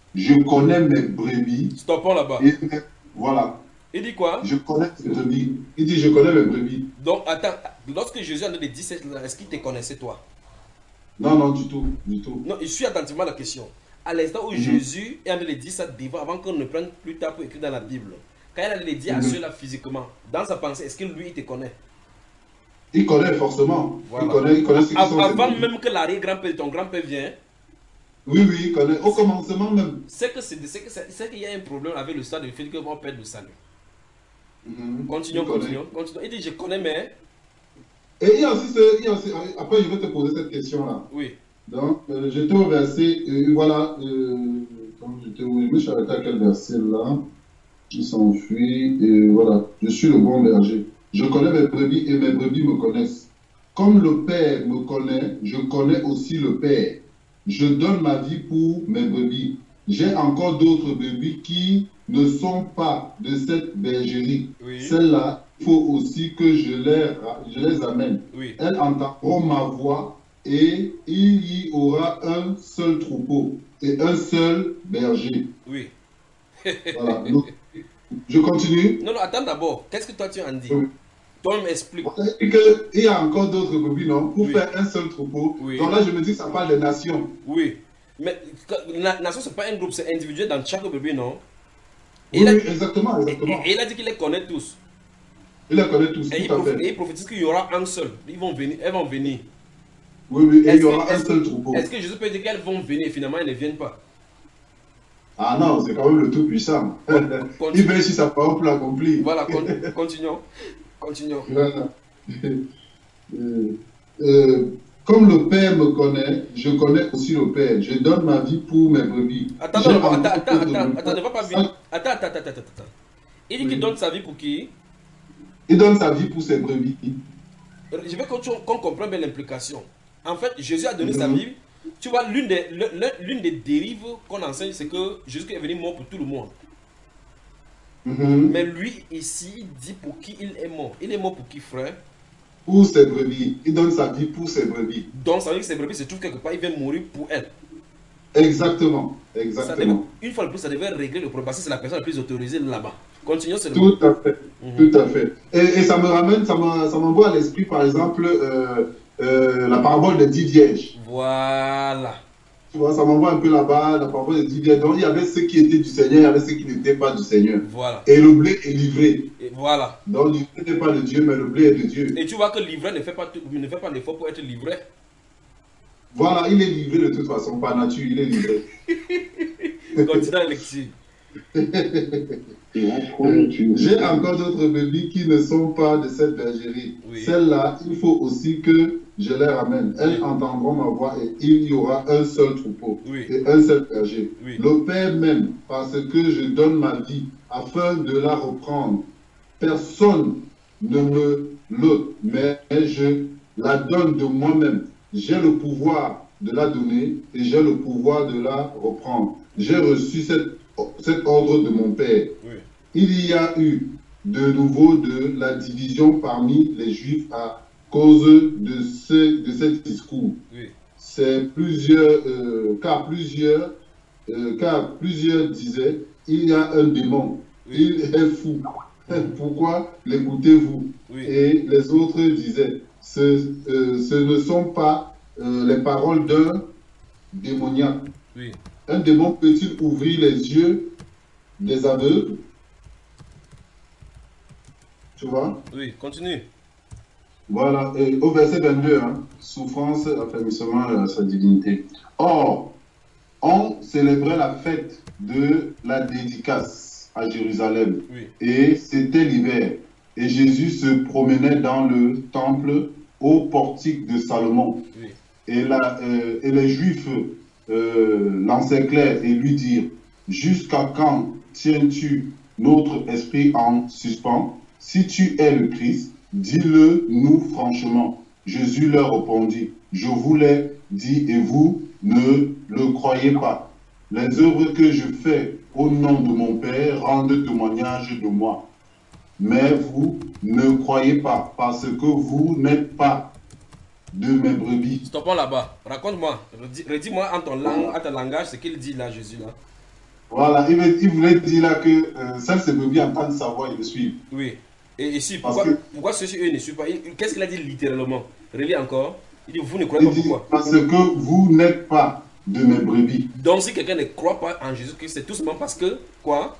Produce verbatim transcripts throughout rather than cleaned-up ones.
je connais mes brebis. Stoppons là-bas. Et mes- voilà, Il dit quoi? je connais mes brebis. Il dit, je connais mes brebis. Donc, attends, lorsque Jésus en a dit ça, est-ce qu'il te connaissait toi? Non, non, du tout, du tout. Non, je suis attentivement à la question. À l'instant où Mhm, Jésus est en train de dire ça devant, avant qu'on ne prenne plus tard pour écrire dans la Bible, quand il a le dit à mhm. ceux-là physiquement, dans sa pensée, est-ce que lui, il te connaît? Il connaît forcément. Il Voilà. connaît, il connaît ceux qui Av- sont ses Avant brebis. même que l'arrière-grand-père de ton grand-père vienne, Oui, oui, il connaît. Au commencement même. c'est que c'est c'est que c'est- c'est qu'il y a un problème avec le stade de fait que mon père le salut. Mhm, il Continuons, connaît. continuons, continuons. Il dit, je connais, mais... Et il y a aussi, ce- il y a aussi- après, je vais te poser cette question-là. Oui. Donc, euh, j'étais au verset, euh, voilà, euh, quand j'étais où, je me suis arrêté à quel verset là? Il s'enfuit, et voilà, je suis le bon berger. Je connais mes brebis et mes brebis me connaissent. Comme le Père me connaît, je connais aussi le Père. Je donne ma vie pour mes brebis. J'ai encore d'autres brebis qui ne sont pas de cette bergerie. Oui. Celles-là, il faut aussi que je les, ra- je les amène. Oui. Elles entendront ma voix et il y aura un seul troupeau et un seul berger. Oui. Voilà. Donc, je continue. Non, non, attends d'abord. Qu'est-ce que toi tu en dis? Oui. Toi, m'explique. Et que, il y a encore d'autres brebis, non? Pour Oui. faire un seul troupeau. Oui. Donc là, je me dis que ça parle des nations. Oui. Mais la nation, c'est pas un groupe, c'est individuel dans chaque bébé, non? Et Oui, il a, oui, exactement, et- exactement. et il a dit qu'il les connaît tous. Il les connaît tous, Et il, tout à proph- et fait. il prophétise qu'il y aura un seul. Ils vont venir, elles vont venir. Oui, oui, et il y Est-ce que, aura un est-ce seul que, troupeau. est-ce que Jésus peut dire qu'elles vont venir et finalement elles ne viennent pas? Ah non, c'est quand même le Tout-Puissant. Con- Il Continue. veille sur sa parole pour l'accomplir. Voilà, con- continuons. Continuons. Voilà. Euh, euh, comme le Père me connaît, je connais aussi le Père. Je donne ma vie pour mes brebis. Attends, J'ai d'abord, attends, encore attends, d'autres attends, brebis. attends, ne va pas vite. Attends, attends, attends, attends, attends. Il dit qu'il Oui. donne sa vie pour qui? Il donne sa vie pour ses brebis. Je veux qu'on qu'on comprenne bien l'implication. En fait, Jésus a donné sa Mhm. vie. Tu vois, l'une des, le- le- l'une des dérives qu'on enseigne, c'est que Jésus est venu mort pour tout le monde. Mhm. Mais lui, ici, il dit pour qui il est mort. Il est mort pour qui, frère? Pour ses brebis. Il donne sa vie pour ses brebis. Donc, ça veut dire que ses brebis se trouvent quelque part, il vient mourir pour elle. Exactement. Ça devait- Exactement. une fois de plus, ça devait régler le problème parce que c'est la personne la plus autorisée là-bas. Continuons seulement. Tout à fait. Mhm. Tout à fait. Et, et ça me ramène, ça me- ça m'envoie à l'esprit, par exemple, euh, euh, la parabole des dix vierges. Voilà. Tu vois, ça m'envoie un peu là-bas, la parole des dix vierges. Donc, il y avait ceux qui étaient du Seigneur, il y avait ceux qui n'étaient pas du Seigneur. Voilà. Et le blé est livré. Et voilà. Donc, l'ivraie n'est pas de Dieu, mais le blé est de Dieu. Et tu vois que l'ivraie ne fait pas, tout- ne fait pas l'effort pour être livré. Voilà, il est livré de toute façon, par nature, il est livré. Continue la lecture. J'ai encore d'autres brebis qui ne sont pas de cette bergerie. Oui. Celles-là, il faut aussi que je les ramène. Elles Oui. entendront ma voix et il y aura un seul troupeau Oui. et un seul berger. Oui. Le Père même, parce que je donne ma vie afin de la reprendre. Personne ne me l'ôte, mais je la donne de moi-même. J'ai le pouvoir de la donner et j'ai le pouvoir de la reprendre. J'ai reçu cette, cet ordre de mon Père. Oui. Il y a eu de nouveau de la division parmi les Juifs à cause de ce, de ce discours. Oui. C'est plusieurs, euh, car plusieurs, euh, car plusieurs disaient, il y a un démon, Oui. il est fou. Pourquoi l'écoutez-vous? Oui. Et les autres disaient, ce, euh, ce ne sont pas euh, les paroles d'un démoniaque. Oui. Un démon peut-il ouvrir les yeux des aveugles? Tu vois? Oui. Continue. Voilà. Et au verset vingt-deux, hein, souffrance, affermissement à sa divinité. Or, on célébrait la fête de la dédicace à Jérusalem. Oui. Et c'était l'hiver. Et Jésus se promenait dans le temple au portique de Salomon. Oui. Et, la, euh, et les Juifs euh, l'encerclèrent et lui dirent, jusqu'à quand tiens-tu notre esprit en suspens? Si tu es le Christ, dis-le nous franchement. Jésus leur répondit, je vous l'ai dit et vous ne le croyez pas. Les œuvres que je fais au nom de mon Père rendent témoignage de moi. Mais vous ne croyez pas parce que vous n'êtes pas de mes brebis. Stoppons là-bas. Raconte-moi. Redis- Redis-moi en ton langue, en ton langage ce qu'il dit là, Jésus là. Voilà, il, veut- il voulait dire là que euh, seuls ces brebis entendent sa voix et le suivent. Oui. Et ici, Parce pourquoi, que, pourquoi ceux-ci, eux, ne suivent pas? Il- Qu'est-ce qu'il a dit littéralement? Relis encore. Il dit, vous ne croyez il pas dit, pourquoi? parce que vous n'êtes pas de mes brebis. Donc, si quelqu'un ne croit pas en Jésus-Christ, c'est tout simplement parce que, quoi?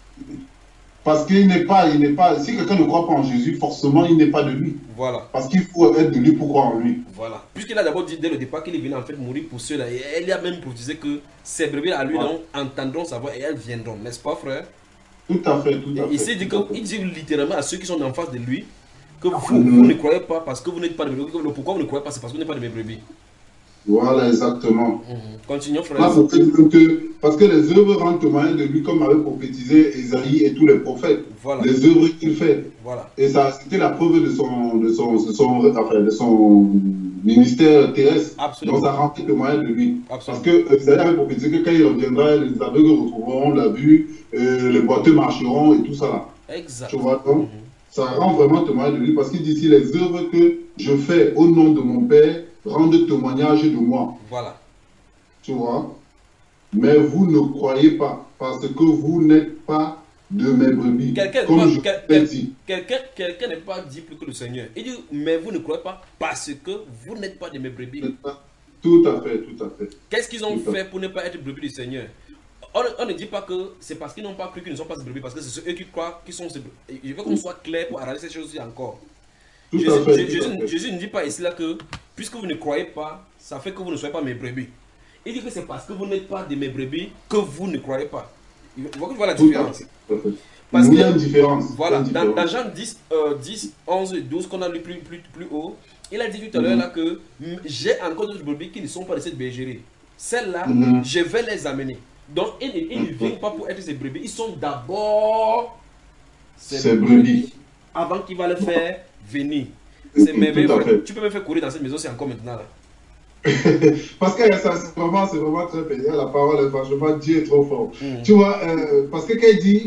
Parce qu'il n'est pas, il n'est pas, si quelqu'un ne croit pas en Jésus, forcément, il n'est pas de lui. Voilà. Parce qu'il faut être de lui pour croire en lui. Voilà. Puisqu'il a d'abord dit dès le départ qu'il est venu en fait mourir pour ceux-là. Et elle a même prophétisé que ces brebis à lui Voilà. donc, entendront sa voix et elles viendront. N'est-ce pas, frère? Tout à fait, tout à Et fait. ici, il dit, que, tout à fait. il dit littéralement à ceux qui sont en face de lui que vous, Mhm. vous ne croyez pas parce que vous n'êtes pas de mes brebis. Pourquoi vous ne croyez pas? C'est parce que vous n'êtes pas de mes brebis. Voilà, exactement. Mhm. Continuons, frère. Là, faut dire que- parce que les œuvres rendent témoignage de lui, comme avait prophétisé Isaïe et tous les prophètes. Voilà. Les œuvres qu'il fait. Voilà. Et ça, c'était la preuve de son, de son, de son, enfin, de son ministère terrestre. Absolument. Donc ça rend témoignage de lui. Absolument. Parce que euh, Isaïe avait prophétisé que quand il reviendra, les aveugles retrouveront la vue, euh, les boiteux marcheront et tout ça là. Exact. Tu vois, donc, Mhm. ça rend vraiment témoignage de lui parce qu'il dit ici les œuvres que je fais au nom de mon Père rendent témoignage de moi. Voilà. Tu vois. Mais vous ne croyez pas parce que vous n'êtes pas de mes brebis. Quelqu'un Comme pas- je quel- l'ai quel- dit. quelqu'un quelqu'un n'est pas dit plus que le Seigneur. Il dit, mais vous ne croyez pas parce que vous n'êtes pas de mes brebis. Tout à fait, tout à fait. Qu'est-ce qu'ils ont Tout à fait pour ne pas être brebis du Seigneur? On, ne- on ne dit pas que c'est parce qu'ils n'ont pas cru qu'ils ne sont pas des brebis, parce que c'est ceux eux qui croient qu'ils sont ces brebis. Je veux qu'on soit clair pour arranger ces choses-ci encore. Tout Jésus, à fait, Jésus- tout à fait. Jésus ne dit pas ici là que puisque vous ne croyez pas, ça fait que vous ne soyez pas mes brebis. Il dit que c'est parce que vous n'êtes pas de mes brebis que vous ne croyez pas. Il faut que tu vois la Tout à différence. fait, tout à fait. Parce Il y a que- une différence. Voilà, Il y a dans, une dans différence. Jean dix, euh, dix, onze et douze qu'on a lu plus, plus, plus haut, il a dit tout à Mhm. l'heure là que mm, j'ai encore d'autres brebis qui ne sont pas de cette bergerie. Celles-là, Mhm. je vais les amener. Donc, ils, ne- ils ne Mhm. viennent pas pour être ces brebis, ils sont d'abord ces Ces brebis. avant qu'il va les faire venir. Mhm, C'est merveilleux. tout à fait. Tu peux me faire courir dans cette maison, c'est encore maintenant là. Parce que ça, c'est vraiment, c'est vraiment très pénible. La parole, franchement, Dieu est trop fort. Mhm. Tu vois, euh, parce que quand il dit,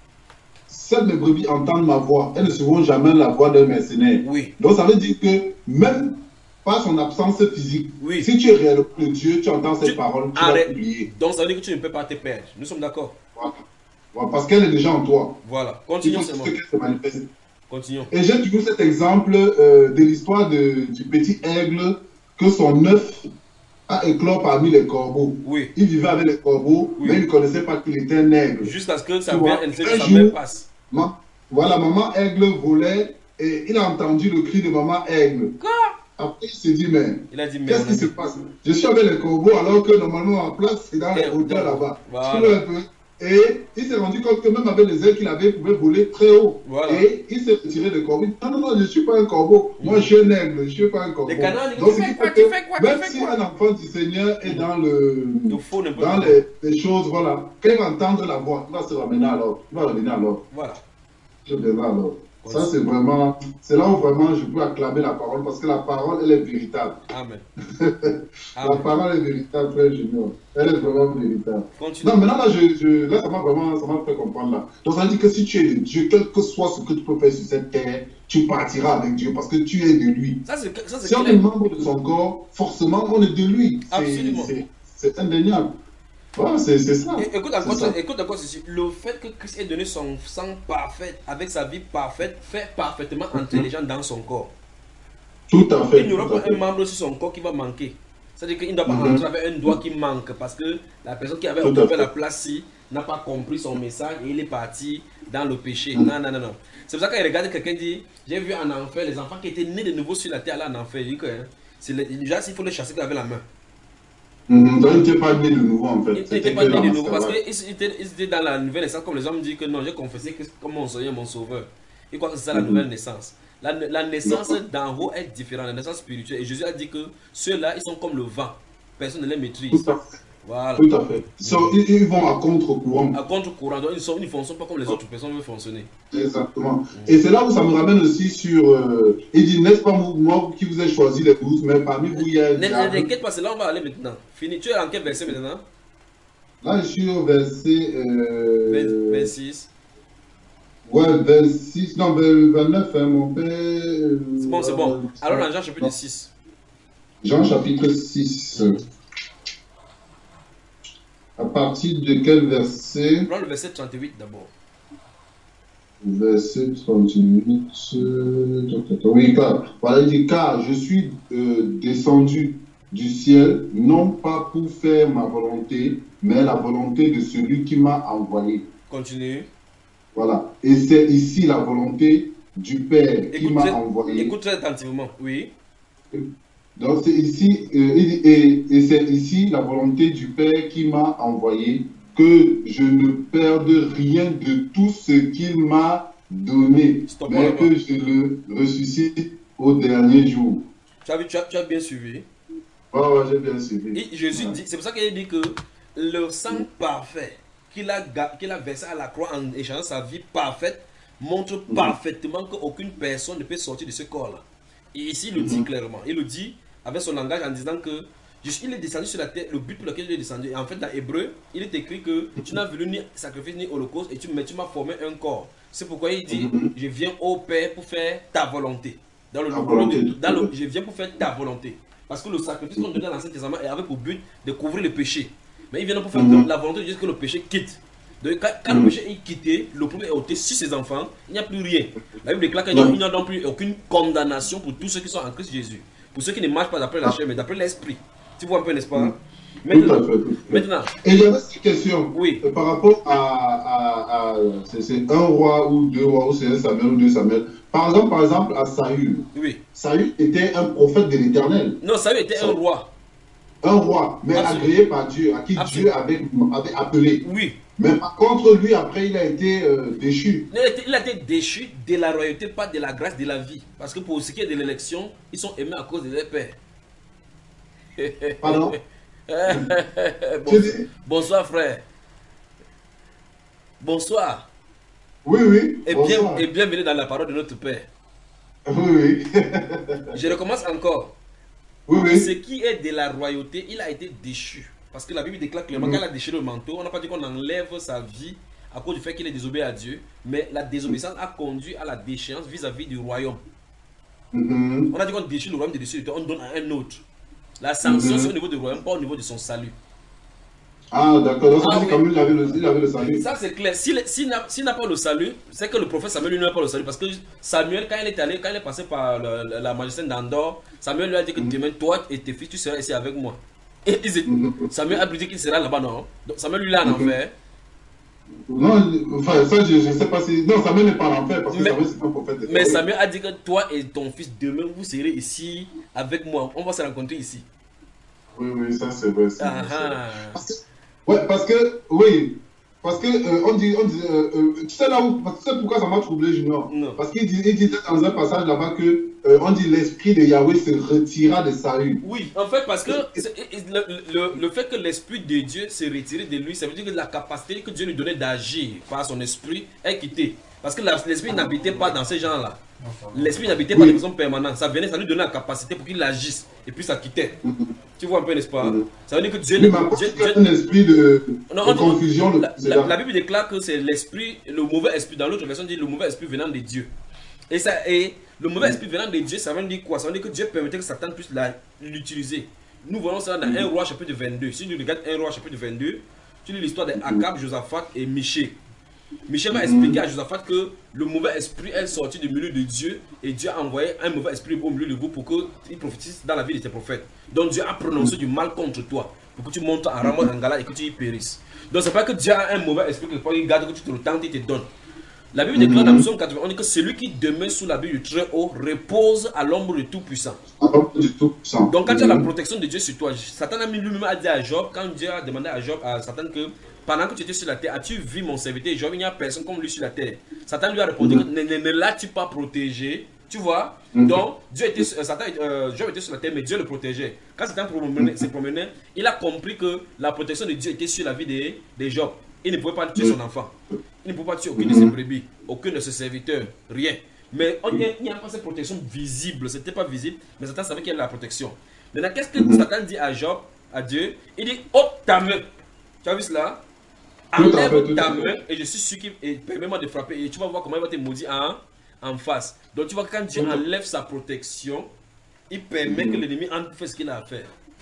seules mes brebis entendent ma voix, elles ne suivront jamais la voix d'un mercenaire. Oui, Donc ça veut dire que même par son absence physique, Oui. si tu es réellement de Dieu, tu entends cette Tu- parole, tu Arrête. vas oublier. Donc ça veut dire que tu ne peux pas te perdre. Nous sommes d'accord. Voilà. Voilà, parce qu'elle est déjà en toi. Voilà, Il continuons faut seulement. juste qu'elle se manifeste. Continuons. Et j'ai toujours cet exemple euh, de l'histoire de- du petit aigle que son œuf a éclos parmi les corbeaux. Oui. Il vivait avec les corbeaux, Oui. mais il ne connaissait pas qu'il était un aigle. Jusqu'à ce que sa Tu mère, vois, elle sait un que sa jour- mère passe. Ma- Voilà, maman aigle volait et il a entendu le cri de maman aigle. Quoi? Après, il s'est dit, mais Il a dit, mais qu'est-ce on qui a se dit- passe? Je suis avec les corbeaux alors que normalement en place, c'est dans les Eh, hauteurs donc, là-bas. voilà. Tu vois un peu. Et il s'est rendu compte que même avec les ailes qu'il avait, il pouvait voler très haut. Voilà. Et il s'est retiré des corbeaux. Il dit, non, non, non, je ne suis pas un corbeau. Moi, je suis un aigle, je ne suis pas un corbeau. Les canards, ils Donc, disent, ce qui tu fais quoi, fait tu que fais quoi, tu même fais si quoi? un enfant du Seigneur est dans le Il faut n'importe dans quoi. les, les choses, voilà, quand il va entendre la voix, il va se ramener à l'ordre. Il va revenir à l'ordre. Voilà. Je reviendrai à l'ordre. Ça, c'est vraiment, c'est là où vraiment je peux acclamer la parole parce que la parole, elle est véritable. Amen. La Amen. parole est véritable, frère Junior. Elle est vraiment véritable. Continue. Non, maintenant, là, je, je, là ça m'a vraiment ça m'a fait comprendre. Là. Donc, ça veut dire que si tu es de Dieu, quel que soit ce que tu peux faire sur cette terre, tu partiras avec Dieu parce que tu es de lui. Ça, c'est ça, c'est Si on est clair. membre de son corps, forcément, on est de lui. C'est- Absolument. c'est- C'est indéniable. Voilà, c'est c'est ça. Et- Écoute encore, C'est ça. écoute encore ceci. Le fait que Christ ait donné son sang parfait, avec sa vie parfaite, fait parfaitement entrer les gens dans son corps. Tout à fait. Il n'y aura tout à pas fait. un membre sur son corps qui va manquer. C'est-à-dire qu'il ne doit pas Mhm. entrer avec un doigt qui manque parce que la personne qui avait Tout à occupé fait. la place-ci n'a pas compris son message et il est parti dans le péché. Mhm. Non, non, non, non. C'est pour ça qu'il regarde quelqu'un dit, j'ai vu en enfer les enfants qui étaient nés de nouveau sur la terre là en enfer. Il dit que hein, c'est le- déjà il faut les chasser avec la main. Mhm. Donc, il n'était pas né de nouveau en fait. Il n'était C'était pas que né dans de la nouveau parce esclavage. qu'ils étaient, ils étaient dans la nouvelle naissance comme les hommes disent que non, j'ai confessé Christ comme mon Seigneur, mon Sauveur. Ils croient que c'est ça la Mhm. nouvelle naissance. La, la naissance D'accord. d'en haut est différente, la naissance spirituelle. Et Jésus a dit que ceux-là, ils sont comme le vent. Personne ne les maîtrise. Tout à fait. Voilà. Tout à fait. So, ils, ils vont à contre-courant. À contre-courant, donc ils, sont, ils ne fonctionnent pas comme les autres personnes veulent fonctionner. Exactement. Et c'est là où ça me ramène aussi sur. Euh, il dit, n'est-ce pas moi, moi qui vous ai choisi les douze, mais parmi vous, il y a un Ne ne diable. t'inquiète pas, c'est là où on va aller maintenant. Fini. Tu es en quel verset maintenant? Là, je suis au verset. Euh, vingt-six. Ouais, vingt-six. Non, vingt-neuf, hein, mon père. euh, C'est bon, c'est bon. euh, Alors, dans Jean chapitre six. Jean chapitre six. À partir de quel verset? Prends le verset trente-huit d'abord. Verset trente-huit. euh, Oui, car, voilà, il dit, car je suis euh, descendu du ciel, non pas pour faire ma volonté, mais la volonté de celui qui m'a envoyé. Continue. Voilà. Et c'est ici la volonté du Père qui Écoute m'a très, envoyé. écoute très attentivement, oui. Donc c'est ici, euh, et, et c'est ici la volonté du Père qui m'a envoyé, que je ne perde rien de tout ce qu'il m'a donné, Stop mais là-bas. que je le ressuscite au dernier jour. Tu as, vu, tu as, tu as bien suivi. Ouais, ouais, j'ai bien suivi. Et Jésus Ouais. dit, c'est pour ça qu'il dit que le sang parfait qu'il a, ga- qu'il a versé à la croix en échangeant sa vie parfaite montre Mhm. parfaitement qu'aucune personne ne peut sortir de ce corps-là. Et ici, il le dit Mhm. clairement. Il le dit avec son langage en disant que je- il est descendu sur la terre, le but pour lequel il est descendu. Et en fait, dans Hébreu, il est écrit que tu n'as voulu ni sacrifice ni holocauste, et tu, mais tu m'as formé un corps. C'est pourquoi il dit, Mhm. je viens au Père pour faire ta volonté. Dans le, Ta au lieu volonté. de- dans le- je viens pour faire ta volonté. Parce que le sacrifice qu'on donnait dans l'Ancien Testament avait pour but de couvrir le péché. Mais il vient pour faire Mhm. la volonté de Dieu que le péché quitte. Donc, quand, quand Mhm. le péché est quitté, le problème est ôté sur ses enfants, il n'y a plus rien. La Bible déclare qu'il Ouais. n'y a donc plus aucune condamnation pour tous ceux qui sont en Christ Jésus. Pour ceux qui ne marchent pas d'après la chair, mais d'après l'esprit. Tu vois un peu, n'est-ce pas? Mhm. Maintenant, Tout à fait, tout à fait. maintenant, Et il y avait cette question oui, euh, par rapport à, à, à c'est, c'est un roi ou deux rois, ou c'est un Samuel ou deux Samuel. Par exemple, par exemple, à Saül. oui. Saül était un prophète de l'Éternel, Non, Saül était un roi. un roi, mais Absolument. agréé par Dieu, à qui Absolument. Dieu avait, avait appelé. Oui. Mais par contre, lui, après, il a été euh, déchu. Il a, été, il a été déchu de la royauté, pas de la grâce de la vie. Parce que pour ce qui est de l'élection, ils sont aimés à cause de leur père. Pardon? Bon- Je dis- bonsoir, frère. Bonsoir. Oui, oui. Et, bien, bonsoir. et bienvenue dans la parole de notre Père. Oui, oui. Je recommence encore. Oui, Ce oui. qui est de la royauté, il a été déchu. Parce que la Bible déclare clairement Mhm. qu'elle a déchiré le manteau. On n'a pas dit qu'on enlève sa vie à cause du fait qu'il est désobéi à Dieu. Mais la désobéissance a conduit à la déchéance vis-à-vis du royaume. Mhm. On a dit qu'on déchire le royaume de dessus, on donne à un autre. La sanction, Mhm. c'est au niveau du royaume, pas au niveau de son salut. Ah, d'accord. Donc, ça Ah, veut dire oui. quand même, il avait le, il avait le salut. Ça, c'est clair. S'il s'il n'a s'il n'a pas le salut, c'est que le prophète Samuel lui n'a pas le salut. Parce que Samuel, quand il est allé, quand il est passé par le- la, la majesté d'Andorre, Samuel lui a dit que demain, toi et tes fils, tu seras ici avec moi. Et ils étaient- Mhm. Samuel a dit qu'il sera là-bas, non? Donc Samuel lui l'a en Mhm. enfer. Non, enfin, ça, je ne sais pas si. Non, Samuel n'est pas en enfer parce que Mais- Samuel, c'est un prophète de Mais Dieu. Samuel a dit que toi et ton fils, demain, vous serez ici avec moi. On va se rencontrer ici. Oui, oui, ça, c'est vrai. c'est vrai, Ah, c'est vrai. ah. Parce que, ouais, parce que, oui, parce que, euh, on dit, on dit euh, euh, tu sais là où, parce que tu sais pourquoi ça m'a troublé, Junior? Non. Parce qu'il dit, il disait dans un passage là-bas que, euh, on dit l'esprit de Yahweh se retira de Saül. Oui, en fait, parce que c'est- le, le- le fait que l'esprit de Dieu s'est retiré de lui, ça veut dire que la capacité que Dieu lui donnait d'agir par son esprit est quittée. Parce que la- l'esprit n'habitait pas dans ces gens-là. L'esprit n'habitait pas Oui. de façon permanente. Ça venait, ça lui donnait la capacité pour qu'il agisse. Et puis ça quittait. Tu vois un peu, n'est-ce pas? Mhm. Ça veut dire que Dieu... Oui, mais après, Dieu- il y a Dieu- un esprit de, Non, de on dit- confusion. le la, c'est la- là. la Bible déclare que c'est l'esprit, le mauvais esprit. Dans l'autre version, dit le mauvais esprit venant de Dieu. Et, ça, et le mauvais esprit venant de Dieu, ça veut dire quoi? Ça veut dire que Dieu permettait que Satan puisse la- l'utiliser. Nous voyons ça dans un roi chapitre vingt-deux. Si tu regardes un roi chapitre vingt-deux, tu lis l'histoire d'Akab, Josaphat et Michée. Michel va expliquer à Josaphat que le mauvais esprit est sorti du milieu de Dieu et Dieu a envoyé un mauvais esprit au milieu de vous pour qu'il prophétise dans la vie de tes prophètes. Donc Dieu a prononcé du mal contre toi pour que tu montes en Ramoth en Gala et que tu y périsses. Donc c'est pas que Dieu a un mauvais esprit que il garde, que tu te le tentes, il te donne. La Bible déclare dans Psaume quatre-vingts, on dit que celui qui demeure sous l'abri du Très-Haut repose à l'ombre du Tout-Puissant. Ah, pas du tout puissant. Donc quand tu as la Mhm. protection de Dieu sur toi, Satan a mis lui-même a dit à Job, quand Dieu a demandé à Job, à Satan que pendant que tu étais sur la terre, as-tu vu mon serviteur Job? Il n'y a personne comme lui sur la terre. Satan lui a répondu, Mhm. que ne, ne, ne l'as-tu pas protégé? Tu vois? Mhm. Donc Dieu était, euh, Satan, euh, Job était sur la terre, mais Dieu le protégeait. Quand Satan promenait- se promenait, il a compris que la protection de Dieu était sur la vie des, des Job. Il ne pouvait pas tuer son enfant. Il ne pouvait pas tuer aucun de ses brebis, aucun de ses serviteurs, rien. Mais on- il n'y a pas cette protection visible, c'était pas visible, mais Satan savait qu'il y avait la protection. Maintenant, qu'est-ce que Satan dit à Job, à Dieu? Il dit, ôte ta main. Tu as vu cela? Tout à fait, Enlève tout ta à fait. main et je suis sûr qu'il et permets-moi de frapper. Et tu vas voir comment il va te maudire en, en face. Donc tu vois que quand Dieu Mhm. enlève sa protection, il permet que l'ennemi entre faire ce qu'il a à faire.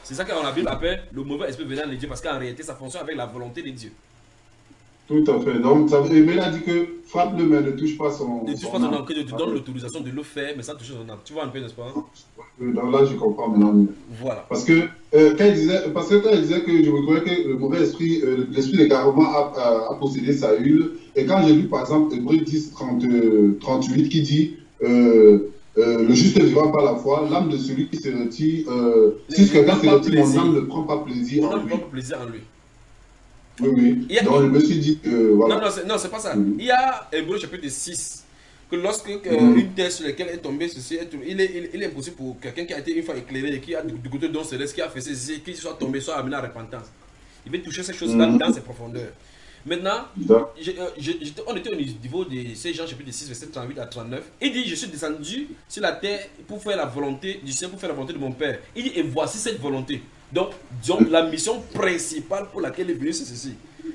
C'est ça que la Bible appelle le mauvais esprit venant de Dieu, parce qu'en réalité, ça fonctionne avec la volonté de Dieu. Tout à fait. Donc, ça, mais il a dit que frappe-le, mais ne touche pas son. Ne touche pas son âme, que Dieu te donne l'autorisation de le faire, mais sans toucher son âme. Tu vois un peu, n'est-ce pas? Donc là, je comprends maintenant mieux. Voilà. Parce que, euh, quand il disait, parce que quand il disait que je me croyais que le mauvais esprit, euh, l'esprit d'égarement a, a, a possédé Saül, et quand j'ai lu par exemple Hébreux dix, trente, trente-huit qui dit euh, euh, le juste vivra par la foi, l'âme de celui qui se retire, euh, si quelqu'un se retire, mon âme ne prend pas plaisir mon en âme lui. ne prend pas plaisir en lui. Oui, oui. Il y a- Donc je me suis dit que. Voilà. Non, non, c'est pas ça. Mhm. Il y a Hébreux chapitre six, que lorsque euh, Mhm. une terre sur laquelle est tombée ceci, est- il est, il, il est impossible pour quelqu'un qui a été une fois éclairé et qui a du, du côté don céleste, qui a fait ceci, qui soit tombé, soit amené à la repentance. Il veut toucher ces choses-là Mhm. dans ses profondeurs. Maintenant, D'accord. je- euh, je- j'étais- on était au niveau de ces Jean chapitre six, verset trente-huit à trente-neuf. Il dit, je suis descendu sur la terre pour faire la volonté du Seigneur, pour faire la volonté de mon Père. Il dit, et voici cette volonté. Donc, donc la mission principale pour laquelle il est venu, c'est ceci.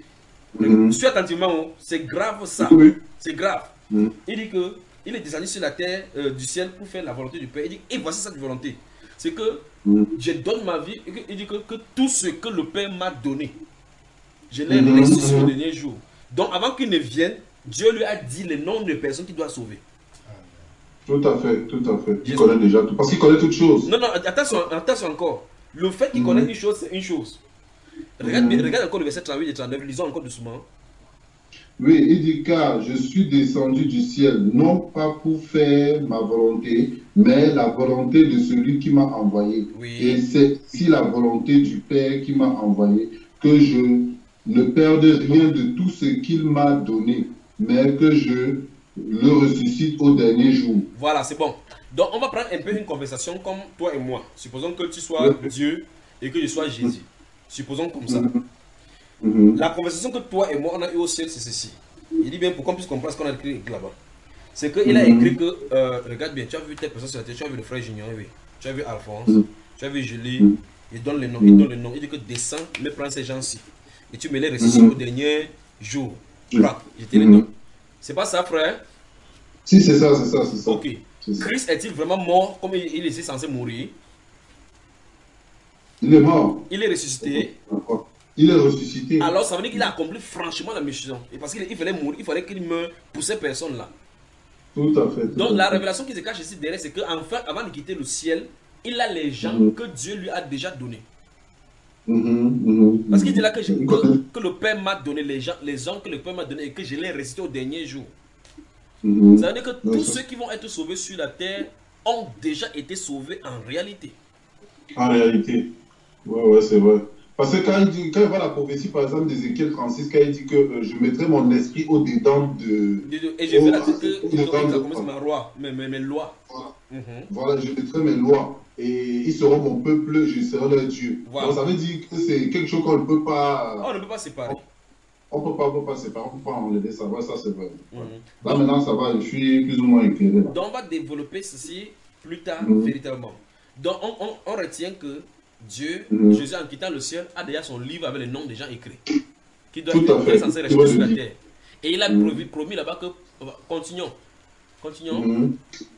Mhm. Suis attentivement, oh, c'est grave ça. Oui. C'est grave. Mhm. Il dit que il est descendu sur la terre euh, du ciel pour faire la volonté du Père. Il dit, et voici cette volonté. C'est que Mhm. je donne ma vie. Et que- Il dit que, que tout ce que le Père m'a donné, je l'ai Mhm. ressuscité au dernier jour. Donc avant qu'il ne vienne, Dieu lui a dit le nombre de personnes qu'il doit sauver. Tout à fait, tout à fait. Il Yes. connaît déjà tout. Parce qu'il connaît toutes choses. Non, non, attention, attention encore. Le fait qu'il Mhm. connaisse une chose, c'est une chose. Regarde, Mhm. regarde encore le verset trente-huit et trente-neuf, lisons encore doucement. Oui, il dit car je suis descendu du ciel, non pas pour faire ma volonté, mais la volonté de celui qui m'a envoyé. Oui. Et c'est si la volonté du Père qui m'a envoyé, que je ne perde rien de tout ce qu'il m'a donné, mais que je le ressuscite au dernier jour. Voilà, c'est bon. Donc, on va prendre un peu une conversation comme toi et moi. Supposons que tu sois Oui. Dieu et que je sois Jésus. Supposons comme ça. Mhm. Mhm. La conversation que toi et moi, on a eu au ciel, c'est ceci. Il dit bien pour qu'on puisse comprendre ce qu'on a écrit là-bas. C'est qu'il a Mhm. écrit que, euh, regarde bien, tu as vu telle personne sur la terre, tu as vu le frère Junior, oui. Tu as vu Alphonse, Mhm. tu as vu Julie, Mhm. il donne le nom, Mhm. il donne le nom. Il dit que descends, mais prends ces gens-ci. Et tu me les ressuscites Mhm. au dernier jour. Mhm. Prends, je te les Mhm. donne. C'est pas ça, frère? Si, c'est ça, c'est ça, c'est ça. Ok. C'est ça. Christ est-il vraiment mort comme il il était censé mourir? Il est mort. Il est ressuscité. Il est ressuscité. Alors ça veut dire qu'il a accompli franchement la mission. Et parce qu'il il fallait mourir, il fallait qu'il meure pour ces personnes-là. Tout à fait. tout Donc à la fait. révélation qui se cache ici derrière, c'est qu'enfin, avant de quitter le ciel, il a les gens Mhm. que Dieu lui a déjà donnés. Mhm, mhm, Parce qu'il dit là que, je- mhm. que, que le Père m'a donné, les gens, les gens que le Père m'a donné et que je les ressuscité au dernier jour. Mhm. Ça veut dire que Ouais, tous ça- ceux qui vont être sauvés sur la terre ont déjà été sauvés en réalité. En réalité. Ouais, ouais, c'est vrai. Parce que quand il, dit, quand il voit la prophétie, par exemple, d'Ézéchiel trente-six, quand il dit que euh, je mettrai mon esprit au-dedans de. Et je vais la Oh, dire que oh, il oh, a oh, commencé oh. ma loi, mes, mes, mes lois. Voilà. Mhm. Voilà, je mettrai mes lois. Et ils seront mon peuple, je serai leur Dieu. Voilà. Donc ça veut dire que c'est quelque chose qu'on ne peut pas. On ne peut pas séparer. On ne peut pas, on peut pas séparer, on ne peut pas enlever ça. Ouais, ça c'est vrai. Mhm. Là maintenant, ça va, je suis plus ou moins éclairé. Là. Donc on va développer ceci plus tard, Mhm. véritablement. Donc on, on, on retient que Dieu, Mhm. Jésus en quittant le ciel, a déjà son livre avec les noms des gens écrits. Qui doit Tout à qui fait. est censé Tu rester vois, sur je la dis. terre. Et il a Mhm. promis, promis là-bas que. Continuons. Continuons. Mhm.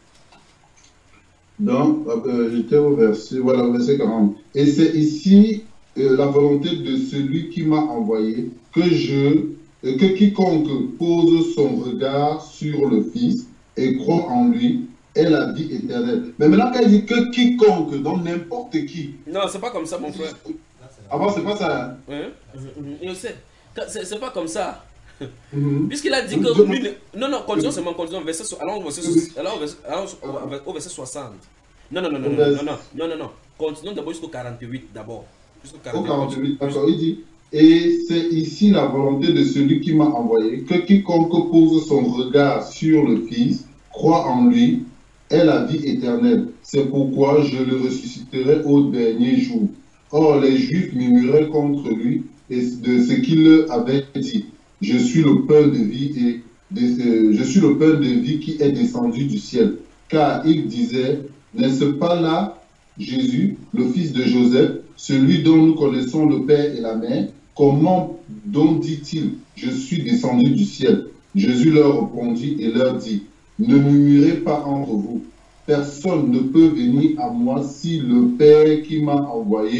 Donc, euh, j'étais au verset, voilà, au verset quarante. Et c'est ici euh, la volonté de celui qui m'a envoyé que je, euh, que quiconque pose son regard sur le Fils et croit en lui ait la vie éternelle. Mais maintenant, quand il dit que quiconque, donc n'importe qui. Non, c'est pas comme ça, mon frère. Avant, c'est pas ça. Hein? Hein? Mhm. Je sais. C'est c'est pas comme ça. Mhm. Puisqu'il a dit Je- que. lui ne- Non, non, continuons seulement, continuons. Verset, so- allons au verset, Oui. allons au verset, allons au- au verset soixante. Non, non, non, non, Au non, verset- non, non, non, non, non. Continuons d'abord jusqu'au quarante-huit, d'abord. Jusqu'au Au quarante-huit. quarante-huit, d'accord, il dit, et c'est ici la volonté de celui qui m'a envoyé, que quiconque pose son regard sur le Fils, croit en lui, ait la vie éternelle. C'est pourquoi je le ressusciterai au dernier jour. Or, les Juifs murmuraient contre lui et de ce qu'il avait dit. Je suis le pain de vie et de- euh, je suis le pain de vie qui est descendu du ciel. Car il disait, n'est-ce pas là Jésus, le fils de Joseph, celui dont nous connaissons le Père et la Mère? Comment donc dit-il, je suis descendu du ciel? Jésus leur répondit et leur dit, ne murmurez pas entre vous. Personne ne peut venir à moi si le Père qui m'a envoyé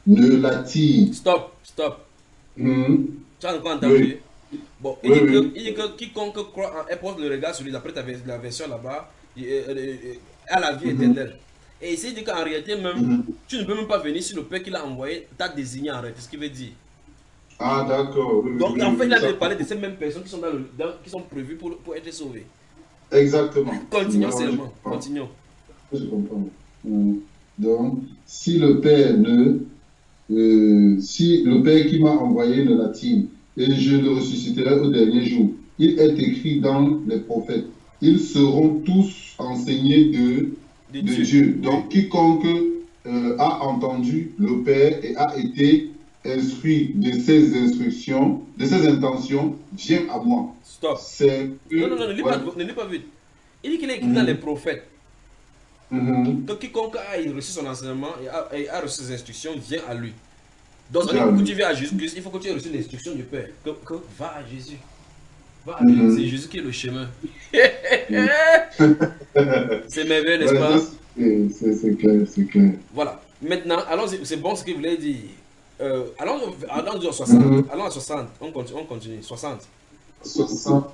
ne l'attire. Stop, stop. Mhm. Tu as encore entendu? Oui. Bon, il, Oui, dit que, oui. il dit que quiconque croit en elle pose le regard sur lui, d'après ta vers- la version là-bas, il- euh, euh, euh, a la vie Mhm. éternelle. Et ici, il dit qu'en réalité même, Mhm. tu ne peux même pas venir si le Père qui l'a envoyé t'a désigné en réalité, c'est ce qu'il veut dire. Ah, d'accord. Oui, oui, Donc oui, en fait, oui, il a ça- de parler de ces mêmes personnes qui sont, dans le, dans- qui sont prévues pour, pour être sauvées. Exactement. Continuons Non, je seulement, comprends. continuons. Je comprends. Mhm. Donc, si le Père ne, euh, si le Père qui m'a envoyé ne l'attire, et je le ressusciterai au dernier jour, il est écrit dans les prophètes, ils seront tous enseignés de, De de Dieu. Dieu. Donc, quiconque euh, a entendu le Père et a été instruit de ses instructions, de ses intentions, vient à moi. Stop. C'est que, Non, non, non, ne lis ouais. pas, ne lis pas vite. Il dit qu'il est écrit Mhm. dans les prophètes Mhm. que quiconque a reçu son enseignement et a, et a reçu ses instructions vient à lui. Donc, ça veut Vient dire à que lui. tu viens à Jésus-Christ, il faut que tu aies reçu l'instruction du Père. Que, que va à Jésus. Va à Mhm. Jésus. C'est Jésus qui est le chemin. C'est merveilleux, n'est-ce Ouais, pas? ça, c'est c'est- c'est clair, c'est clair. Voilà. Maintenant, allons, c'est bon ce qu'il voulait dire. Euh, allons, allons à soixante. Mhm. Allons à soixante. On continue. On continue. soixante. soixante.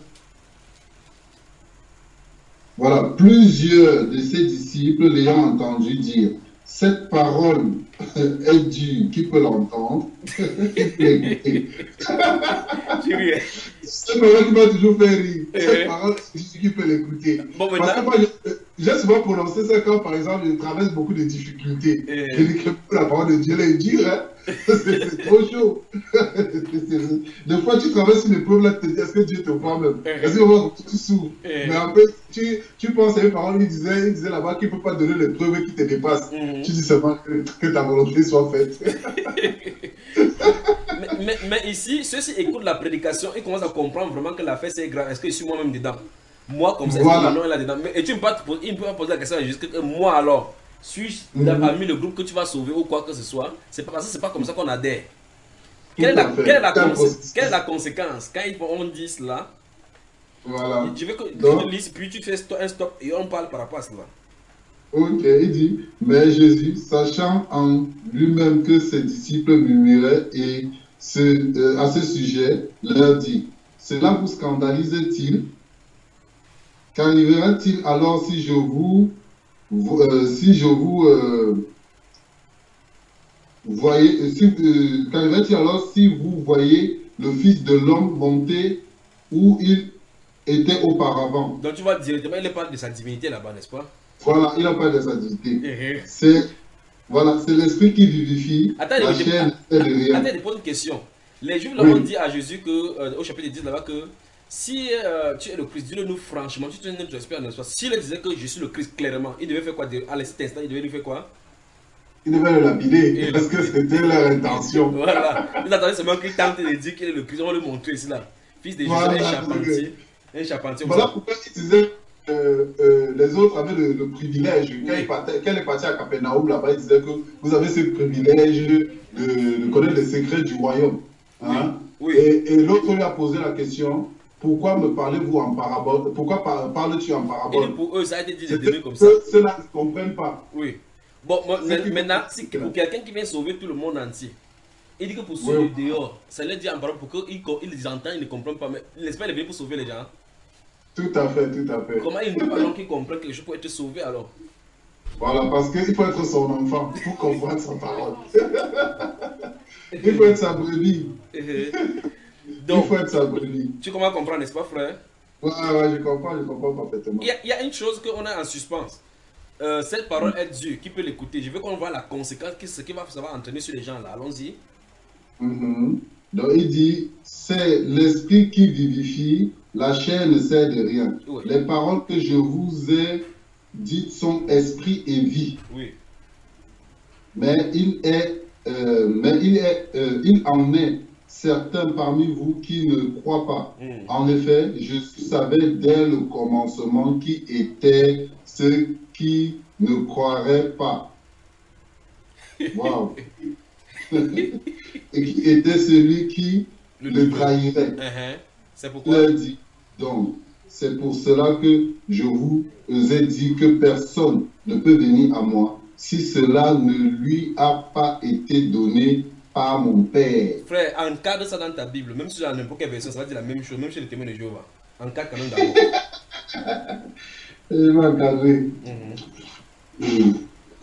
Voilà, plusieurs de ses disciples l'ayant entendu dire, cette parole est dure, qui peut l'entendre, qui peut l'écouter. Tu ris. Cette parole qui m'a toujours fait rire, Eh. cette parole est dure, qui peut l'écouter. Bon, Parce que maintenant. moi, je- j'ai souvent prononcé ça quand, par exemple, je traverse beaucoup de difficultés. Eh. Je dis que la parole de Dieu elle est dure, hein. C'est c'est trop chaud. Des fois, tu traverses une épreuve là, tu te dis, est-ce que Dieu te voit même? Eh. Est-ce que vraiment tu souffres? Eh. Mais après, tu, tu penses à une parole, il disait, il disait là-bas qu'il ne peut pas donner l'épreuve qui te dépasse. Mhm. Tu dis seulement que, que ta volonté soit faite. mais, mais, mais ici, ceux-ci écoutent la prédication et commencent à comprendre vraiment que l'affaire c'est grave. Est-ce que je suis moi-même dedans? Moi, comme ça, est-ce Voilà. que mon nom est là-dedans? Mais, et tu ne peux pas te poser, il ne peut pas poser la question à Jésus que euh, moi alors, suis-je Mhm. parmi le groupe que tu vas sauver ou quoi que ce soit? C'est pas parce que c'est pas comme ça qu'on adhère. Tout Quelle est, la, à fait. quelle, est la C'est un consé- processus. quelle est la conséquence quand il faut- on dit cela? Voilà. Je veux que tu Donc, te lises, puis tu fais sto- un stop et on parle par rapport à cela. ok, il dit, mais Jésus, sachant en lui-même que ses disciples murmuraient et ce, euh, à ce sujet, leur dit, cela vous scandalise-t-il? Qu'arrivera-t-il alors si je vous, vous- euh, si je vous euh, voyez, euh, si, euh, qu'arrivera-t-il alors si vous voyez le Fils de l'homme monter où il était auparavant? Donc tu vois directement, il parle de sa divinité là-bas, n'est-ce pas? Voilà, il n'a pas de sa divinité. Eh, eh. C'est voilà, c'est l'esprit qui vivifie, Attends, la il te- chair n'est de rien. Attends, je te pose une question. Les Juifs là, Oui. ont dit à Jésus que, euh, au chapitre dix là-bas, que si euh, tu es le Christ, dis-le nous franchement, tu es notre esprit en toi. S'il disait que je suis le Christ clairement, il devait faire quoi de- à cet instant, il devait lui faire quoi? Ils devaient le lapider Et parce que c'était leur intention. Voilà. Il attendait seulement qu'il tente de dire qu'il est le Christ, on va le montrer ici là. Fils de Jésus, Voilà, un charpentier. Un charpentier. Voilà Voilà. pourquoi il disait euh, euh, les autres avaient le, le privilège. Quand, Oui. il partait, quand il est parti à Capernaum, là-bas, il disait que vous avez ce privilège de, de connaître les secrets du royaume. Hein? Oui. Et, et l'autre lui a posé la question, pourquoi me parlez-vous en parabole? Pourquoi par- parles-tu en Et parabole? pour eux, ça a été dit de C'est demain comme ça. que ceux-là ne comprennent pas. Oui. Bon, moi, C'est qui- maintenant, si, pour quelqu'un qui vient sauver tout le monde entier, il dit que pour ceux Oui. du dehors, ça leur dit en parole pour qu'ils ils entendent, ils ne comprennent pas. Mais l'esprit est venu pour sauver les gens. Tout à fait, tout à fait. Comment il ne veut pas donc qu'ils comprennent quelque chose pour être sauvé alors? Voilà, parce qu'il faut être son enfant pour comprendre sa parole. Il faut être sa brebis. Eh, Il Donc, faut être sa brebis. tu commences à comprendre, n'est-ce pas, frère? Ouais, ouais, je comprends, je comprends parfaitement. Il y a, il y a une chose qu'on a en suspens. Euh, cette parole est Dieu qui peut l'écouter. Je veux qu'on voit la conséquence, que ce qui va ça va entraîner sur les gens là. Allons-y. Mhm. Donc il dit, c'est l'esprit qui vivifie, la chair ne sert de rien. Oui. Les paroles que je vous ai dites sont esprit et vie. Oui. Mais il est, euh, mais il est, euh, il en est certains parmi vous qui ne croient pas. Mm. En effet, je savais dès le commencement qui étaient ceux qui ne croiraient pas. Waouh! Et qui était celui qui Le le livre. trahirait. Uh-huh. C'est Il pourquoi. a dit, donc, c'est pour cela que je vous ai dit que personne ne peut venir à moi si cela ne lui a pas été donné par mon Père. Frère, encadre ça dans ta Bible. Même si tu as n'importe quelle version, ça va dire la même chose. Même chez les témoins de Jéhovah. Encadre quand même d'abord. Il m'a encadré. Mm.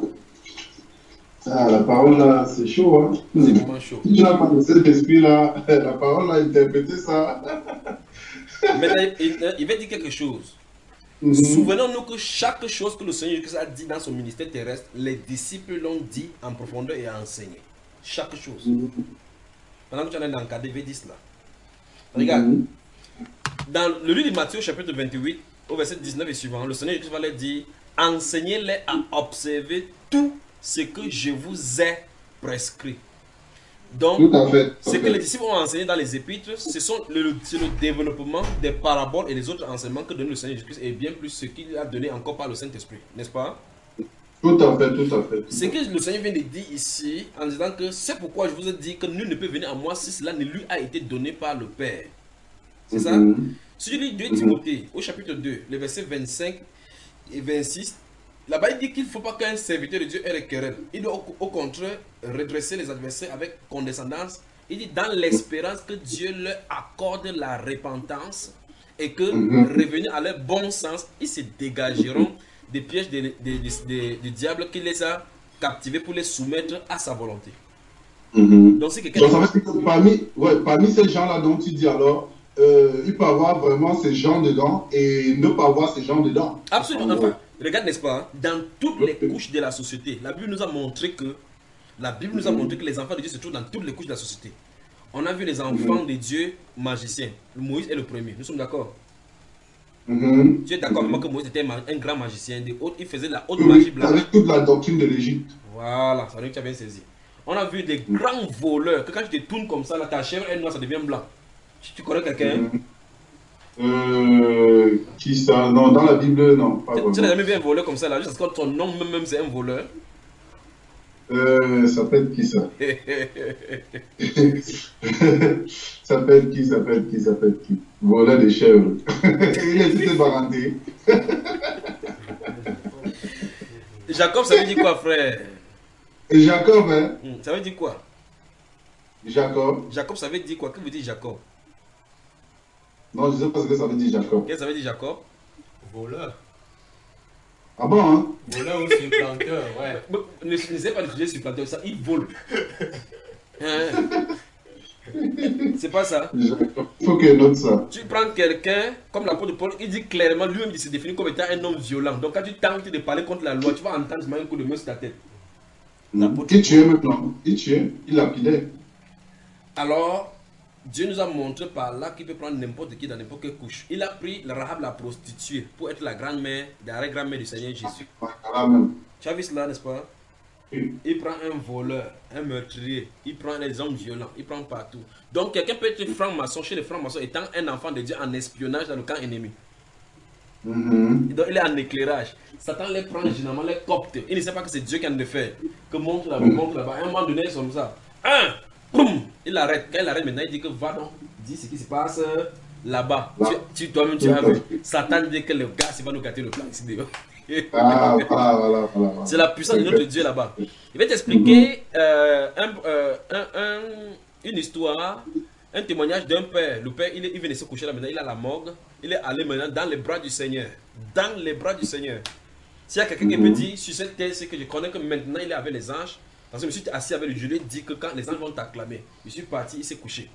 Ah, la parole là, c'est chaud. Hein? C'est vraiment chaud. Si tu n'as pas de cet esprit-là, la parole a interprété ça. Mais il, il va dire quelque chose. Mm -hmm. Souvenons-nous que chaque chose que le Seigneur Jésus a dit dans son ministère terrestre, les disciples l'ont dit en profondeur et enseigné. Chaque chose. Mm -hmm. Pendant que tu en es encadré, il va dire cela. Regarde. Mm -hmm. Dans le livre de Matthieu, chapitre vingt-huit, au verset dix-neuf et suivant, le Seigneur Jésus va leur dire, enseignez-les à observer tout ce que je vous ai prescrit. Donc, ce que les disciples ont enseigné dans les épîtres, ce sont le, le développement des paraboles et les autres enseignements que donne le Seigneur Jésus-Christ, et bien plus ce qu'il a donné encore par le Saint-Esprit, n'est-ce pas? Tout à fait, tout à fait. Ce que le Seigneur vient de dire ici, en disant que c'est pourquoi je vous ai dit que nul ne peut venir à moi si cela ne lui a été donné par le Père. C'est ça? Mm -hmm. Si tu lis deux Timothée, au chapitre deux, les versets vingt-cinq et vingt-six, là-bas, il dit qu'il ne faut pas qu'un serviteur de Dieu ait les querelles. Il doit au, au contraire redresser les adversaires avec condescendance. Il dit dans l'espérance que Dieu leur accorde la repentance et que, mm-hmm. revenus à leur bon sens, ils se dégageront des pièges du de, de, de, de diable qui les a captivés pour les soumettre à sa volonté. Mm-hmm. Donc, c'est quelqu'un. Donc, ça veut dire que parmi, ouais, parmi ces gens-là dont tu dis alors, euh, il peut avoir vraiment ces gens dedans et ne pas avoir ces gens dedans. Absolument. Enfin, regarde, n'est-ce pas, dans toutes les couches de la société, la Bible nous a montré que la Bible nous a montré que les enfants de Dieu se trouvent dans toutes les couches de la société. On a vu les enfants de Dieu magiciens. Moïse est le premier. Nous sommes d'accord? Mm-hmm. Tu es d'accord avec moi que Moïse était un grand magicien. De haute, il faisait de la haute magie blanche. Avec toute la doctrine de l'Égypte. Voilà, ça veut dire que tu as bien saisi. On a vu des grands voleurs que quand tu te tournes comme ça, là, ta chèvre est noire, ça devient blanc. Tu, tu connais quelqu'un? Mm-hmm. Euh, qui ça? Non, dans la Bible, non. Pas tu n'as jamais vu un voleur comme ça là, juste parce que ton nom même, même c'est un voleur. Euh, ça peut être qui ça? Ça peut être qui? Ça peut être qui? Ça peut être qui? Voleur de chèvres. Il est tout parenté. Jacob, ça veut dire quoi, frère? Et Jacob, hein? Ça veut dire quoi? Jacob. Jacob, ça veut dire quoi? Que veut dire Jacob? Non, je ne sais pas ce que ça veut dire Jacob. Qu'est-ce que ça veut dire Jacob? Voleur. Ah bon, hein? Voleur ou supplanteur, ouais. Ne, ne sais pas utiliser supplanteur, ça, il vole. Hein? C'est pas ça. Il faut que note ça. Tu prends quelqu'un, comme l'apôtre Paul, il dit clairement, lui-même il se définit comme étant un homme violent. Donc quand tu tentes de parler contre la loi, tu vas entendre un coup de main sur ta tête. Il tuait maintenant. Il tuait, il lapidait. Alors, Dieu nous a montré par là qu'il peut prendre n'importe qui dans n'importe quelle couche. Il a pris le Rahab la prostituée pour être la grand-mère, la grand-mère du Seigneur Jésus. Tu as vu cela, n'est-ce pas? Oui. Il prend un voleur, un meurtrier, il prend les hommes violents, il prend partout. Donc quelqu'un peut être franc-maçon chez les francs-maçons étant un enfant de Dieu en espionnage dans le camp ennemi. Mm-hmm. Donc il est en éclairage. Satan les prend généralement, les copte. Il ne sait pas que c'est Dieu qui a de faire. Que montre là-bas, montre là-bas. À un moment donné, ils sont comme ça. Un! Boum! Il arrête. Quand il arrête maintenant, il dit que va donc, dis ce qui se passe là-bas. Tu, tu toi-même, tu as vu. Satan dit que le gars, il va nous gâter le plan ici dehors. Ah, voilà, voilà, voilà. C'est la puissance de notre Dieu là-bas. Il va t'expliquer euh, un, euh, un, un, une histoire, un témoignage d'un père. Le père, il, est, il vient de se coucher là maintenant, il a la morgue. Il est allé maintenant dans les bras du Seigneur. Dans les bras du Seigneur. S'il y a quelqu'un qui peut dire sur cette terre, c'est que je connais que maintenant il est avec les anges. Parce que je me suis assis avec le Dieu, il dit que quand les anges vont t'acclamer, je suis parti, il s'est couché.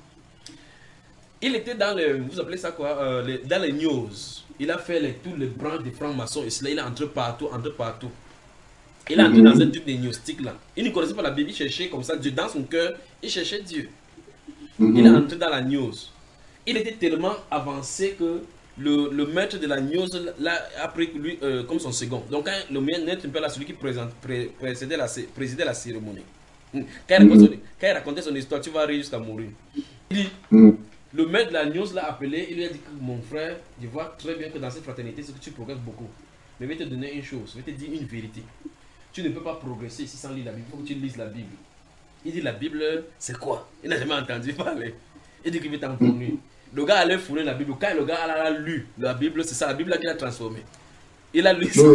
Il était dans le, vous appelez ça quoi, euh, les, dans les news. Il a fait les, tous les branches des francs-maçons et cela, il est entré partout, entré partout. Il est entré mm-hmm. dans un truc de gnostique là. Il ne connaissait pas la Bible, il cherchait comme ça Dieu dans son cœur, il cherchait Dieu. Mm-hmm. Il est entré dans la news. Il était tellement avancé que le, le maître de la news l'a pris lui euh, comme son second. Donc quand le maître là, celui qui présente, pré, précédait, la, présidait la cérémonie. Quand il, racontait, mm-hmm. quand il racontait son histoire, tu vas rire jusqu'à mourir. Il dit, mm-hmm. le maître de la news l'a appelé, il lui a dit que mon frère, je vois très bien que dans cette fraternité, c'est que tu progresses beaucoup. Mais je vais te donner une chose, je vais te dire une vérité. Tu ne peux pas progresser ici sans lire la Bible, il faut que tu lises la Bible. Il dit la Bible, c'est quoi? Il n'a jamais entendu parler. Il dit qu'il veut t'enfourner. Le gars allait fourner la Bible. Quand le gars a lu la Bible, c'est ça, la Bible qu'il a transformée. Il a lu ça.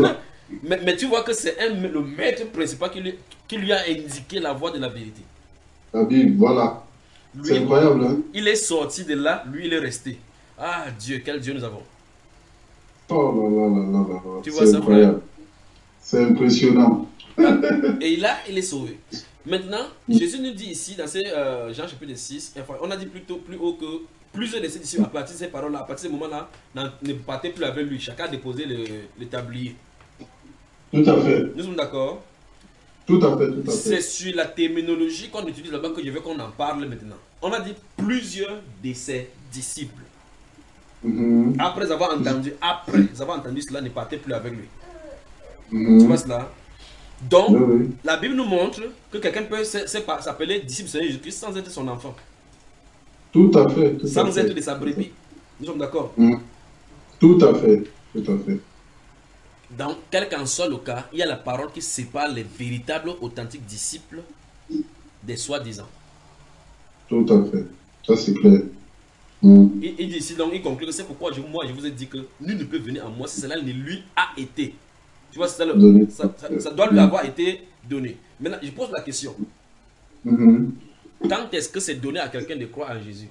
Mais, mais tu vois que c'est un- le maître principal qui lui, qui lui a indiqué la voie de la vérité. La Bible, voilà. C'est Lui, incroyable, hein? il est sorti de là, lui il est resté. Ah Dieu, quel Dieu nous avons. Oh là là là là là là. Tu vois C'est ça, incroyable. C'est impressionnant. Et là, il est sauvé. Maintenant, Jésus nous dit ici, dans ces, euh, Jean chapitre six, enfin, on a dit plutôt plus haut que plusieurs de ces disciples, à partir de ces paroles-là, à partir de ce moment-là, n'en- ne partaient plus avec lui. Chacun a déposé le, le tablier. Tout à fait. Nous sommes d'accord? Tout à fait, tout à C'est fait. sur la terminologie qu'on utilise là-bas que je veux qu'on en parle maintenant. On a dit plusieurs de ses disciples. Mhm. Après avoir entendu, après avoir entendu cela, ne partaient plus avec lui. Mhm. Tu vois cela? Donc, Oui, oui. la Bible nous montre que quelqu'un peut s- s- s'appeler disciple de Seigneur Jésus-Christ sans être son enfant, Tout à fait. Tout à sans fait. être de sa brebis. Nous sommes d'accord? Mhm. Tout à fait. Tout à fait. Donc, quel qu'en soit le cas, il y a la parole qui sépare les véritables, authentiques disciples des soi-disant. Tout à fait. Ça, c'est clair. Mhm. Il, il dit ici, donc, il conclut que c'est pourquoi je, moi, je vous ai dit que nul ne peut venir à moi si cela ne lui a été. Tu vois, ça, le- Donné. ça, ça- ça doit lui avoir été donné. Maintenant, je pose la question. Mhm. Quand est-ce que c'est donné à quelqu'un de croire en Jésus?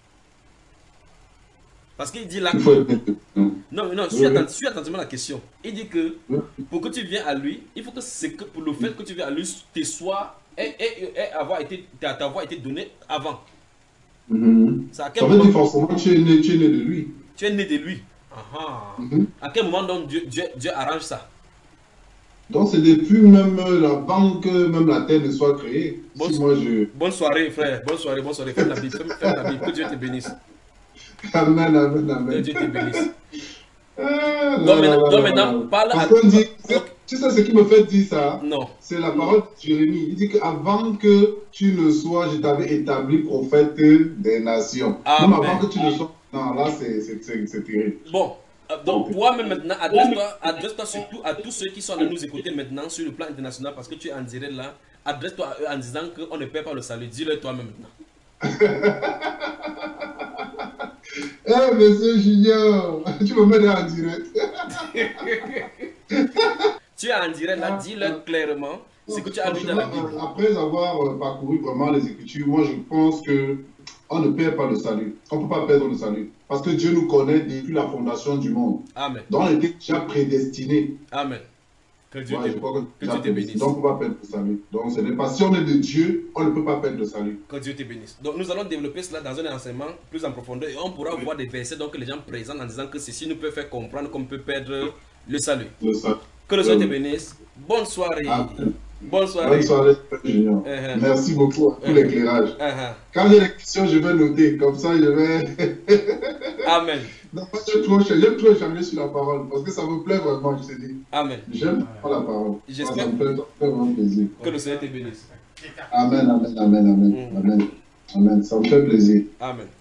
Parce qu'il dit là Il faut que... être... Mhm. Non, non, Oui, suis, oui. attent- suis attentivement la question. Il dit que Oui. pour que tu viennes à lui, il faut que c'est que pour le fait que tu viennes à lui, te soit et, et- et avoir été, ta- t'avoir été donné avant. Mhm. C'est à quel Ça veut dire moment forcément tu es né, tu es né de lui. tu es né de lui? Ah, ah. Mhm. À quel moment donc Dieu, Dieu, Dieu arrange ça? Donc c'est depuis même la banque, même la terre ne soit créée. Bon, Si moi je... Bonne soirée, frère. Bonne soirée, bonne soirée. Ferme la Bible, ferme, ferme la Bible. Que Dieu te bénisse. Amen, amen, Que amen. Dieu te bénisse. Ah, Donc là, maintenant, là, donc là, maintenant, là. parle à... Parce qu'on dit, tu sais ce qui me fait dire ça? Non. C'est la parole de Jérémie. Il dit qu'avant que tu ne sois, je t'avais établi prophète des nations. Amen. Même avant que tu ne sois. Non, là, c'est c'est- c'est- c'est terrible. Bon, euh, donc toi-même maintenant, adresse-toi adresse-toi surtout à tous ceux qui sont en train de nous écouter maintenant sur le plan international parce que tu es en direct là. Adresse-toi à eux en disant qu'on ne perd pas le salut. Dis-le toi-même maintenant. Eh, monsieur Junior, tu me mets en direct. Tu es en direct là, dis-le clairement ce que tu as lu dans la Bible. Franchement, Après avoir euh, parcouru vraiment les Écritures, moi je pense que on ne perd pas le salut. On ne peut pas perdre le salut. Parce que Dieu nous connaît depuis la fondation du monde. Amen. Donc on était déjà prédestinés. Amen. Que Dieu Ouais, te, je crois que que déjà Dieu te prédestiné. bénisse. Donc on ne peut pas perdre le salut. Donc ce n'est pas si on est de Dieu, on ne peut pas perdre le salut. Que Dieu te bénisse. Donc nous allons développer cela dans un enseignement plus en profondeur et on pourra voir des versets donc que les gens présentent en disant que ceci nous peut faire comprendre qu'on peut perdre le salut. Le salut. Que le Seigneur te Oui. bénisse. Bonne soirée. Amen. Bonne soirée. Bonne soirée, Junior. Uh-huh. Merci beaucoup pour Uh-huh. l'éclairage. Uh-huh. Quand j'ai des questions, je vais noter. Comme ça, je vais. Amen. Non, j'aime trop, j'aime trop échanger sur la parole. Parce que ça me plaît vraiment, je te dis. Amen. J'aime trop la parole. J'espère- Ça me fait vraiment plaisir. Que le Seigneur te bénisse. Amen, amen, amen, amen. Mm. Amen. Amen. Ça me fait plaisir. Amen.